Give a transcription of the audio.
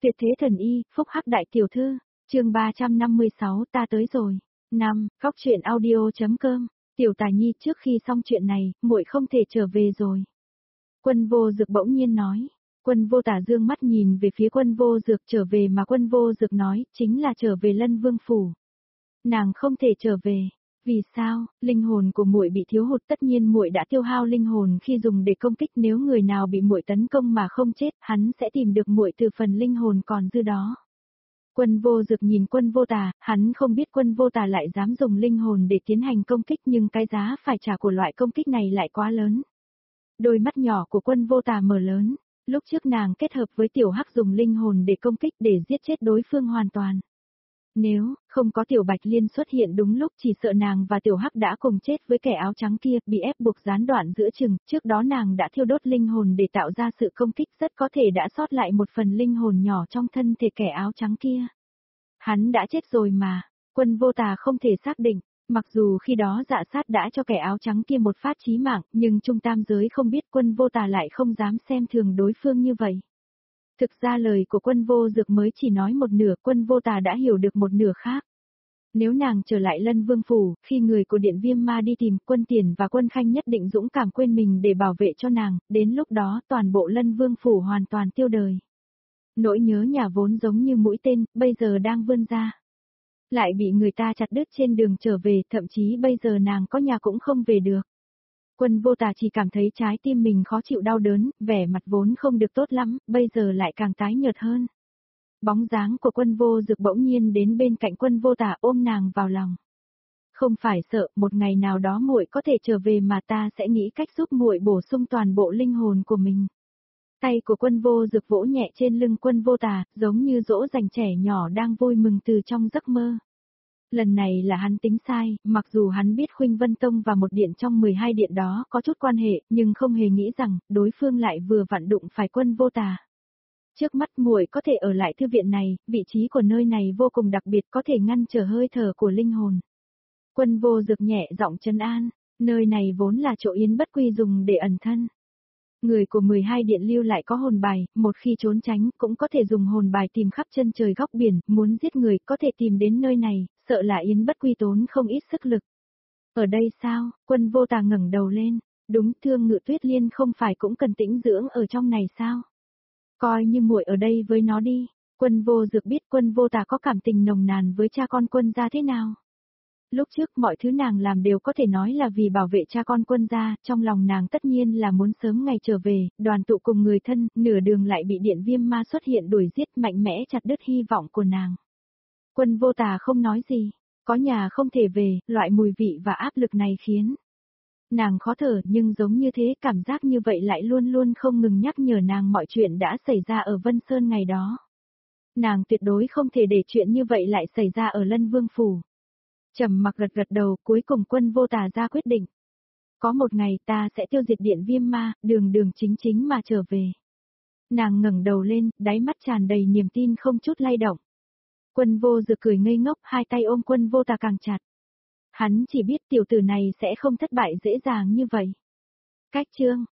Tuyệt thế thần y, phúc hắc đại tiểu thư, chương 356 ta tới rồi. 5. Góc truyện audio.com. Tiểu Tài Nhi, trước khi xong chuyện này, muội không thể trở về rồi. Quân Vô Dực bỗng nhiên nói. Quân Vô Tả dương mắt nhìn về phía Quân Vô Dực, trở về mà Quân Vô Dực nói, chính là trở về Lân Vương phủ. Nàng không thể trở về. Vì sao? Linh hồn của muội bị thiếu hụt, tất nhiên muội đã tiêu hao linh hồn khi dùng để công kích, nếu người nào bị muội tấn công mà không chết, hắn sẽ tìm được muội từ phần linh hồn còn dư đó. Quân Vô Dực nhìn Quân Vô Tà, hắn không biết Quân Vô Tà lại dám dùng linh hồn để tiến hành công kích, nhưng cái giá phải trả của loại công kích này lại quá lớn. Đôi mắt nhỏ của Quân Vô Tà mở lớn, lúc trước nàng kết hợp với Tiểu Hắc dùng linh hồn để công kích để giết chết đối phương hoàn toàn. Nếu không có Tiểu Bạch Liên xuất hiện đúng lúc, chỉ sợ nàng và Tiểu Hắc đã cùng chết với kẻ áo trắng kia, bị ép buộc gián đoạn giữa chừng. Trước đó nàng đã thiêu đốt linh hồn để tạo ra sự công kích, rất có thể đã sót lại một phần linh hồn nhỏ trong thân thể kẻ áo trắng kia. Hắn đã chết rồi mà. Quân Vô Tà không thể xác định, mặc dù khi đó Dạ Sát đã cho kẻ áo trắng kia một phát chí mạng, nhưng Trung Tam Giới không biết Quân Vô Tà lại không dám xem thường đối phương như vậy. Thực ra lời của Quân Vô Dực mới chỉ nói một nửa, Quân Vô Tà đã hiểu được một nửa khác. Nếu nàng trở lại Lân Vương phủ, khi người của Điện Viêm Ma đi tìm, Quân Tiền và Quân Khanh nhất định dũng cảm quên mình để bảo vệ cho nàng, đến lúc đó toàn bộ Lân Vương phủ hoàn toàn tiêu đời. Nỗi nhớ nhà vốn giống như mũi tên, bây giờ đang vươn ra. Lại bị người ta chặt đứt trên đường trở về, thậm chí bây giờ nàng có nhà cũng không về được. Quân Vô Tà chỉ cảm thấy trái tim mình khó chịu đau đớn, vẻ mặt vốn không được tốt lắm, bây giờ lại càng tái nhợt hơn. Bóng dáng của Quân Vô Dực bỗng nhiên đến bên cạnh Quân Vô Tà, ôm nàng vào lòng. Không phải sợ, một ngày nào đó muội có thể trở về mà ta sẽ nghĩ cách giúp muội bổ sung toàn bộ linh hồn của mình. Tay của Quân Vô Dực vỗ nhẹ trên lưng Quân Vô Tà, giống như dỗ dành trẻ nhỏ đang vui mừng từ trong giấc mơ. Lần này là hắn tính sai, mặc dù hắn biết Khuynh Vân Tông và một điện trong 12 điện đó có chút quan hệ, nhưng không hề nghĩ rằng đối phương lại vừa vặn đụng phải Quân Vô Tà. Trước mắt muội có thể ở lại thư viện này, vị trí của nơi này vô cùng đặc biệt, có thể ngăn trở hơi thở của linh hồn. Quân Vô Dực nhẹ giọng trấn an, nơi này vốn là chỗ Yến Bất Quy dùng để ẩn thân. Người của 12 điện lưu lại có hồn bài, một khi trốn tránh cũng có thể dùng hồn bài tìm khắp chân trời góc biển, muốn giết người có thể tìm đến nơi này, sợ là Yến Bất Quy tốn không ít sức lực. Ở đây sao? Quân Vô Tà ngẩng đầu lên, đúng, Thương Ngự Tuyết Liên không phải cũng cần tĩnh dưỡng ở trong này sao? Coi như muội ở đây với nó đi. Quân Vô Dực biết Quân Vô Tà có cảm tình nồng nàn với cha con Quân gia thế nào. Lúc trước mọi thứ nàng làm đều có thể nói là vì bảo vệ cha con Quân gia, trong lòng nàng tất nhiên là muốn sớm ngày trở về, đoàn tụ cùng người thân, nửa đường lại bị Điện Viêm Ma xuất hiện đuổi giết, mạnh mẽ chặt đứt hy vọng của nàng. Quân Vô Tà không nói gì, có nhà không thể về, loại mùi vị và áp lực này khiến nàng khó thở, nhưng giống như thế, cảm giác như vậy lại luôn luôn không ngừng nhắc nhở nàng mọi chuyện đã xảy ra ở Vân Sơn ngày đó. Nàng tuyệt đối không thể để chuyện như vậy lại xảy ra ở Lân Vương phủ. Trầm mặc gật gật đầu, cuối cùng Quân Vô Tà ra quyết định. Có một ngày ta sẽ tiêu diệt Điện Viêm Ma, đường đường chính chính mà trở về. Nàng ngẩng đầu lên, đáy mắt tràn đầy niềm tin không chút lay động. Quân Vô Dực cười ngây ngốc, hai tay ôm Quân Vô Tà càng chặt. Hắn chỉ biết tiểu tử này sẽ không thất bại dễ dàng như vậy. Cách chương